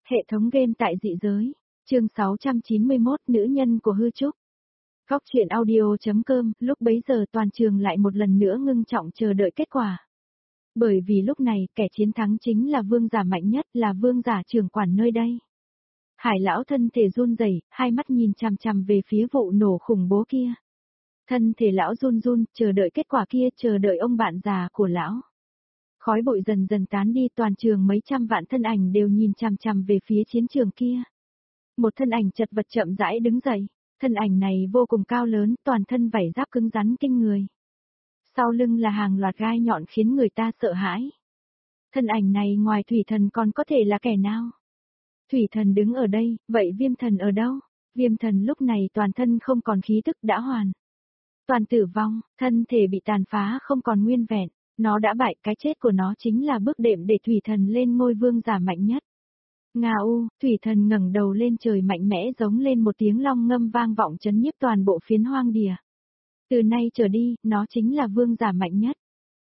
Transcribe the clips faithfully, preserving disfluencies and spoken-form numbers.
Hệ thống game tại dị giới. Chương sáu trăm chín mươi mốt Nữ nhân của hư trúc. Góc truyện audio.com. Lúc bấy giờ toàn trường lại một lần nữa ngưng trọng chờ đợi kết quả. Bởi vì lúc này kẻ chiến thắng chính là vương giả mạnh nhất, là vương giả trưởng quản nơi đây. Hải lão thân thể run rẩy, hai mắt nhìn chằm chằm về phía vụ nổ khủng bố kia. Thân thể lão run run, chờ đợi kết quả kia, chờ đợi ông bạn già của lão. Khói bụi dần dần tán đi, toàn trường mấy trăm vạn thân ảnh đều nhìn chằm chằm về phía chiến trường kia. Một thân ảnh chật vật chậm rãi đứng dậy, thân ảnh này vô cùng cao lớn, toàn thân vảy giáp cứng rắn kinh người. Sau lưng là hàng loạt gai nhọn khiến người ta sợ hãi. Thân ảnh này ngoài thủy thần còn có thể là kẻ nào? Thủy thần đứng ở đây, vậy viêm thần ở đâu? Viêm thần lúc này toàn thân không còn khí tức, đã hoàn toàn tử vong, thân thể bị tàn phá không còn nguyên vẹn. Nó đã bại, cái chết của nó chính là bước đệm để thủy thần lên ngôi vương giả mạnh nhất. Nga u, thủy thần ngẩng đầu lên trời mạnh mẽ giống lên một tiếng long ngâm vang vọng chấn nhiếp toàn bộ phiến hoang địa. Từ nay trở đi, nó chính là vương giả mạnh nhất.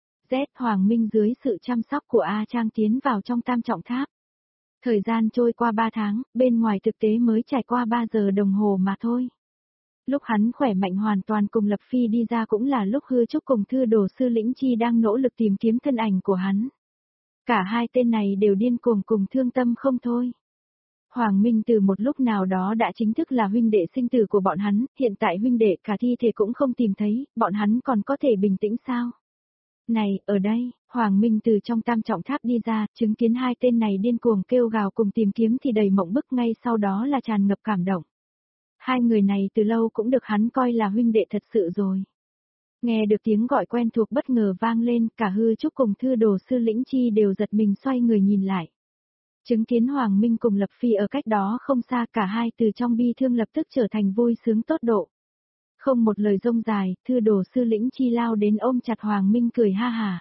Z Hoàng Minh dưới sự chăm sóc của A Trang tiến vào trong tam trọng tháp. Thời gian trôi qua ba tháng, bên ngoài thực tế mới trải qua ba giờ đồng hồ mà thôi. Lúc hắn khỏe mạnh hoàn toàn cùng Lập Phi đi ra cũng là lúc hư trúc cùng thư đồ sư Lĩnh Chi đang nỗ lực tìm kiếm thân ảnh của hắn. Cả hai tên này đều điên cuồng cùng thương tâm không thôi. Hoàng Minh từ một lúc nào đó đã chính thức là huynh đệ sinh tử của bọn hắn, hiện tại huynh đệ cả thi thể cũng không tìm thấy, bọn hắn còn có thể bình tĩnh sao? Này, ở đây, Hoàng Minh từ trong tam trọng tháp đi ra, chứng kiến hai tên này điên cuồng kêu gào cùng tìm kiếm thì đầy mộng bức, ngay sau đó là tràn ngập cảm động. Hai người này từ lâu cũng được hắn coi là huynh đệ thật sự rồi. Nghe được tiếng gọi quen thuộc bất ngờ vang lên, cả hư trúc cùng thư đồ sư Lĩnh Chi đều giật mình xoay người nhìn lại. Chứng kiến Hoàng Minh cùng Lập Phi ở cách đó không xa, cả hai từ trong bi thương lập tức trở thành vui sướng tốt độ. Không một lời rông dài, thư đồ sư Lĩnh Chi lao đến ôm chặt Hoàng Minh cười ha hà.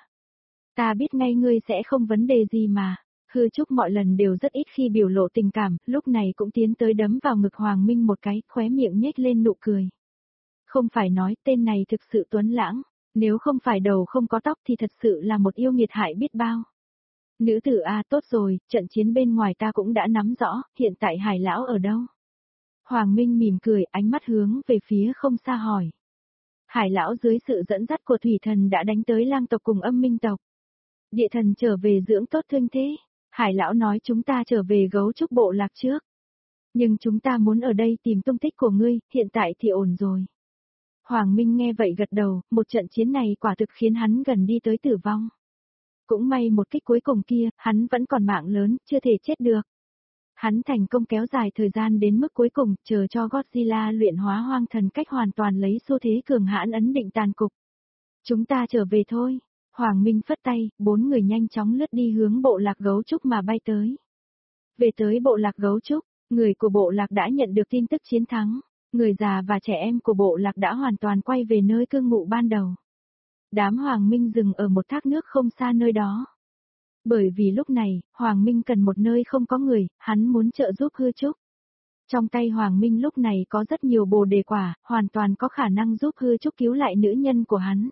Ta biết ngay ngươi sẽ không vấn đề gì mà. Hư trúc mọi lần đều rất ít khi biểu lộ tình cảm, lúc này cũng tiến tới đấm vào ngực Hoàng Minh một cái, khóe miệng nhếch lên nụ cười. Không phải nói tên này thực sự tuấn lãng, nếu không phải đầu không có tóc thì thật sự là một yêu nghiệt hại biết bao. Nữ tử a tốt rồi, trận chiến bên ngoài ta cũng đã nắm rõ, hiện tại Hải lão ở đâu? Hoàng Minh mỉm cười, ánh mắt hướng về phía không xa hỏi. Hải lão dưới sự dẫn dắt của thủy thần đã đánh tới lang tộc cùng âm minh tộc. Địa thần trở về dưỡng tốt thương thế. Hải lão nói chúng ta trở về gấu trúc bộ lạc trước. Nhưng chúng ta muốn ở đây tìm tung tích của ngươi, hiện tại thì ổn rồi. Hoàng Minh nghe vậy gật đầu, một trận chiến này quả thực khiến hắn gần đi tới tử vong. Cũng may một kích cuối cùng kia, hắn vẫn còn mạng lớn, chưa thể chết được. Hắn thành công kéo dài thời gian đến mức cuối cùng, chờ cho Godzilla luyện hóa hoang thần cách hoàn toàn lấy xu thế cường hãn ấn định tàn cục. Chúng ta trở về thôi. Hoàng Minh phất tay, bốn người nhanh chóng lướt đi hướng bộ lạc gấu trúc mà bay tới. Về tới bộ lạc gấu trúc, người của bộ lạc đã nhận được tin tức chiến thắng. Người già và trẻ em của bộ lạc đã hoàn toàn quay về nơi cư ngụ ban đầu. Đám Hoàng Minh dừng ở một thác nước không xa nơi đó. Bởi vì lúc này, Hoàng Minh cần một nơi không có người, hắn muốn trợ giúp hư trúc. Trong tay Hoàng Minh lúc này có rất nhiều bồ đề quả, hoàn toàn có khả năng giúp hư trúc cứu lại nữ nhân của hắn.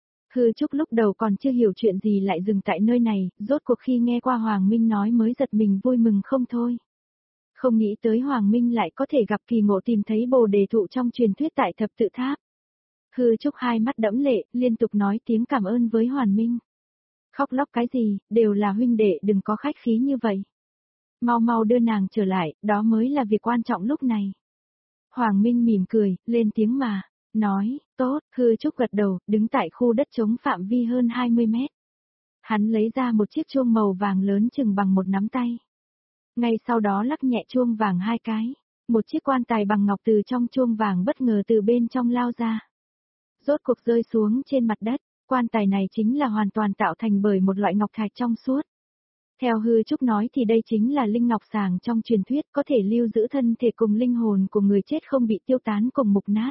Hư trúc lúc đầu còn chưa hiểu chuyện gì lại dừng tại nơi này, rốt cuộc khi nghe qua Hoàng Minh nói mới giật mình vui mừng không thôi. Không nghĩ tới Hoàng Minh lại có thể gặp kỳ ngộ tìm thấy bồ đề thụ trong truyền thuyết tại thập tự tháp. Hư trúc hai mắt đẫm lệ, liên tục nói tiếng cảm ơn với Hoàng Minh. Khóc lóc cái gì, đều là huynh đệ, đừng có khách khí như vậy. Mau mau đưa nàng trở lại, đó mới là việc quan trọng lúc này. Hoàng Minh mỉm cười, lên tiếng mà. Nói, tốt, hư trúc gật đầu, đứng tại khu đất trống phạm vi hơn hai mươi mét. Hắn lấy ra một chiếc chuông màu vàng lớn chừng bằng một nắm tay. Ngay sau đó lắc nhẹ chuông vàng hai cái, một chiếc quan tài bằng ngọc từ trong chuông vàng bất ngờ từ bên trong lao ra. Rốt cuộc rơi xuống trên mặt đất, quan tài này chính là hoàn toàn tạo thành bởi một loại ngọc thạch trong suốt. Theo hư trúc nói thì đây chính là linh ngọc sàng trong truyền thuyết, có thể lưu giữ thân thể cùng linh hồn của người chết không bị tiêu tán cùng mục nát.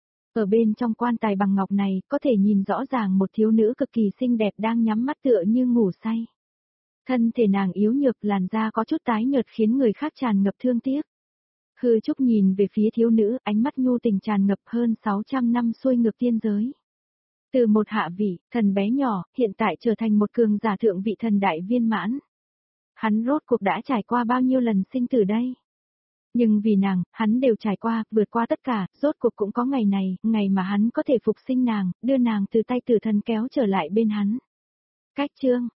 Ở bên trong quan tài bằng ngọc này, có thể nhìn rõ ràng một thiếu nữ cực kỳ xinh đẹp đang nhắm mắt tựa như ngủ say. Thân thể nàng yếu nhược, làn da có chút tái nhợt khiến người khác tràn ngập thương tiếc. Hư trúc nhìn về phía thiếu nữ, ánh mắt nhu tình tràn ngập hơn sáu trăm năm xuôi ngược tiên giới. Từ một hạ vị, thần bé nhỏ, hiện tại trở thành một cường giả thượng vị thần đại viên mãn. Hắn rốt cuộc đã trải qua bao nhiêu lần sinh tử đây? Nhưng vì nàng, hắn đều trải qua, vượt qua tất cả, rốt cuộc cũng có ngày này, ngày mà hắn có thể phục sinh nàng, đưa nàng từ tay tử thần kéo trở lại bên hắn. Cách chương